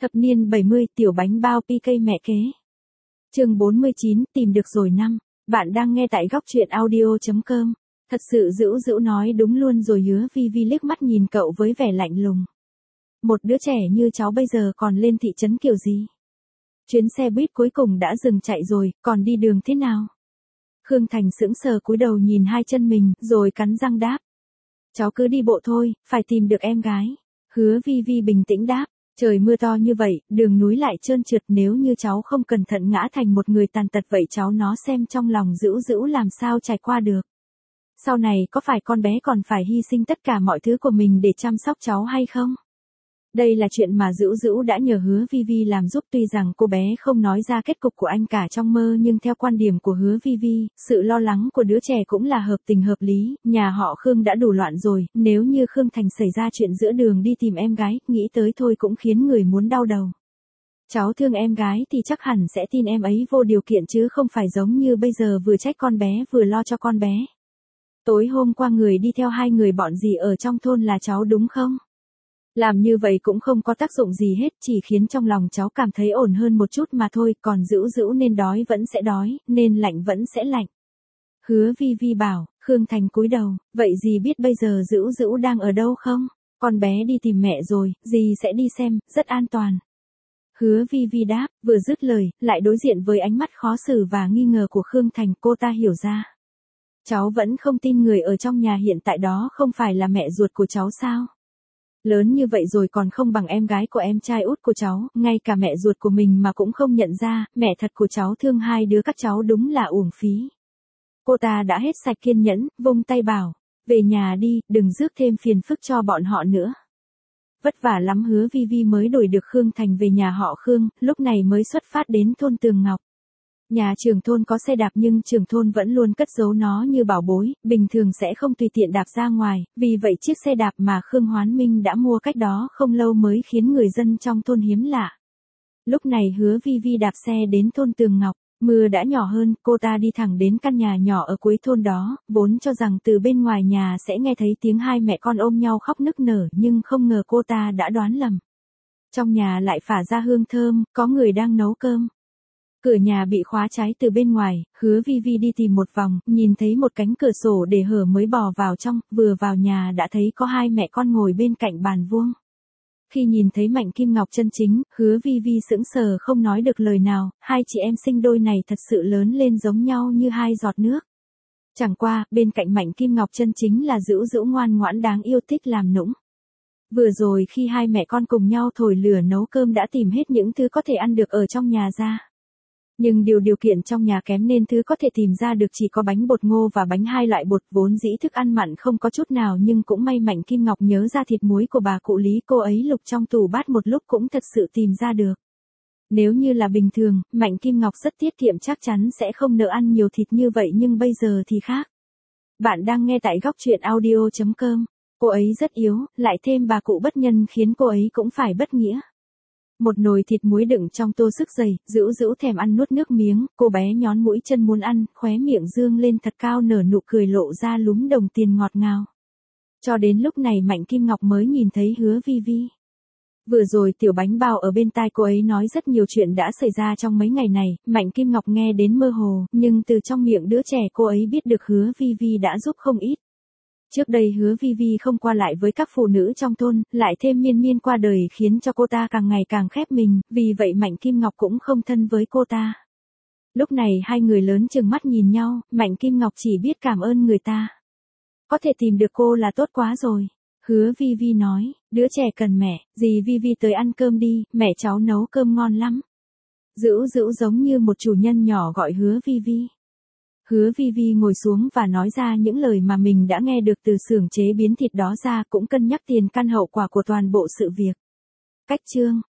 Thập niên 70, tiểu bánh bao PK mẹ kế. Chương 49, tìm được rồi năm. Bạn đang nghe tại góc truyện audio.com. Thật sự Dữu Dữu nói đúng luôn rồi. Hứa Vi Vi liếc mắt nhìn cậu với vẻ lạnh lùng. Một đứa trẻ như cháu bây giờ còn lên thị trấn kiểu gì? Chuyến xe buýt cuối cùng đã dừng chạy rồi, còn đi đường thế nào? Khương Thành sững sờ cúi đầu nhìn hai chân mình, rồi cắn răng đáp. Cháu cứ đi bộ thôi, phải tìm được em gái. Hứa Vi Vi bình tĩnh đáp. Trời mưa to như vậy, đường núi lại trơn trượt, nếu như cháu không cẩn thận ngã thành một người tàn tật vậy cháu nó xem trong lòng Dữu Dữu làm sao trải qua được. Sau này có phải con bé còn phải hy sinh tất cả mọi thứ của mình để chăm sóc cháu hay không? Đây là chuyện mà Dữu Dữu đã nhờ Hứa Vi Vi làm giúp, tuy rằng cô bé không nói ra kết cục của anh cả trong mơ, nhưng theo quan điểm của Hứa Vi Vi, sự lo lắng của đứa trẻ cũng là hợp tình hợp lý. Nhà họ Khương đã đủ loạn rồi, nếu như Khương Thành xảy ra chuyện giữa đường đi tìm em gái, nghĩ tới thôi cũng khiến người muốn đau đầu. Cháu thương em gái thì chắc hẳn sẽ tin em ấy vô điều kiện chứ không phải giống như bây giờ vừa trách con bé vừa lo cho con bé. Tối hôm qua người đi theo hai người bọn dì ở trong thôn là cháu đúng không? Làm như vậy cũng không có tác dụng gì hết, chỉ khiến trong lòng cháu cảm thấy ổn hơn một chút mà thôi, còn Dữu Dữu nên đói vẫn sẽ đói, nên lạnh vẫn sẽ lạnh. Hứa Vi Vi bảo. Khương Thành cúi đầu, vậy dì biết bây giờ Dữu Dữu đang ở đâu không? Con bé đi tìm mẹ rồi, dì sẽ đi xem, rất an toàn. Hứa Vi Vi đáp, vừa dứt lời, lại đối diện với ánh mắt khó xử và nghi ngờ của Khương Thành, cô ta hiểu ra. Cháu vẫn không tin người ở trong nhà hiện tại đó không phải là mẹ ruột của cháu sao? Lớn như vậy rồi còn không bằng em gái của em trai út của cháu, ngay cả mẹ ruột của mình mà cũng không nhận ra, mẹ thật của cháu thương hai đứa các cháu đúng là uổng phí. Cô ta đã hết sạch kiên nhẫn, vung tay bảo, về nhà đi, đừng rước thêm phiền phức cho bọn họ nữa. Vất vả lắm Hứa Vi Vi mới đuổi được Khương Thành về nhà họ Khương, lúc này mới xuất phát đến thôn Tường Ngọc. Nhà trưởng thôn có xe đạp nhưng trưởng thôn vẫn luôn cất giấu nó như bảo bối, bình thường sẽ không tùy tiện đạp ra ngoài, vì vậy chiếc xe đạp mà Khương Hoán Minh đã mua cách đó không lâu mới khiến người dân trong thôn hiếm lạ. Lúc này Hứa Vi Vi đạp xe đến thôn Tường Ngọc, mưa đã nhỏ hơn, cô ta đi thẳng đến căn nhà nhỏ ở cuối thôn đó, vốn cho rằng từ bên ngoài nhà sẽ nghe thấy tiếng hai mẹ con ôm nhau khóc nức nở, nhưng không ngờ cô ta đã đoán lầm. Trong nhà lại phả ra hương thơm, có người đang nấu cơm. Cửa nhà bị khóa trái từ bên ngoài, Hứa Vi Vi đi tìm một vòng, nhìn thấy một cánh cửa sổ để hở mới bò vào trong, vừa vào nhà đã thấy có hai mẹ con ngồi bên cạnh bàn vuông. Khi nhìn thấy Mạnh Kim Ngọc chân chính, Hứa Vi Vi sững sờ không nói được lời nào, hai chị em sinh đôi này thật sự lớn lên giống nhau như hai giọt nước. Chẳng qua, bên cạnh Mạnh Kim Ngọc chân chính là Dữu Dữu ngoan ngoãn đáng yêu thích làm nũng. Vừa rồi khi hai mẹ con cùng nhau thổi lửa nấu cơm đã tìm hết những thứ có thể ăn được ở trong nhà ra. Nhưng điều kiện trong nhà kém nên thứ có thể tìm ra được chỉ có bánh bột ngô và bánh hai loại bột, vốn dĩ thức ăn mặn không có chút nào, nhưng cũng may Mạnh Kim Ngọc nhớ ra thịt muối của bà cụ Lý, cô ấy lục trong tủ bát một lúc cũng thật sự tìm ra được. Nếu như là bình thường, Mạnh Kim Ngọc rất tiết kiệm chắc chắn sẽ không nỡ ăn nhiều thịt như vậy, nhưng bây giờ thì khác. Bạn đang nghe tại góc truyện audio.com. Cô ấy rất yếu, lại thêm bà cụ bất nhân khiến cô ấy cũng phải bất nghĩa. Một nồi thịt muối đựng trong tô sức dày, Dữu Dữu thèm ăn nuốt nước miếng, cô bé nhón mũi chân muốn ăn, khóe miệng dương lên thật cao nở nụ cười lộ ra lúm đồng tiền ngọt ngào. Cho đến lúc này Mạnh Kim Ngọc mới nhìn thấy Hứa Vi Vi. Vừa rồi tiểu bánh bao ở bên tai cô ấy nói rất nhiều chuyện đã xảy ra trong mấy ngày này, Mạnh Kim Ngọc nghe đến mơ hồ, nhưng từ trong miệng đứa trẻ cô ấy biết được Hứa Vi Vi đã giúp không ít. Trước đây Hứa Vi Vi không qua lại với các phụ nữ trong thôn, lại thêm Miên Miên qua đời khiến cho cô ta càng ngày càng khép mình, vì vậy Mạnh Kim Ngọc cũng không thân với cô ta. Lúc này hai người lớn trừng mắt nhìn nhau, Mạnh Kim Ngọc chỉ biết cảm ơn người ta. Có thể tìm được cô là tốt quá rồi. Hứa Vi Vi nói, đứa trẻ cần mẹ, dì Vi Vi tới ăn cơm đi, mẹ cháu nấu cơm ngon lắm. Dữu Dữu giống như một chủ nhân nhỏ gọi Hứa Vi Vi. Hứa Vi Vi ngồi xuống và nói ra những lời mà mình đã nghe được từ xưởng chế biến thịt đó ra, cũng cân nhắc tiền căn hậu quả của toàn bộ sự việc. Cách chương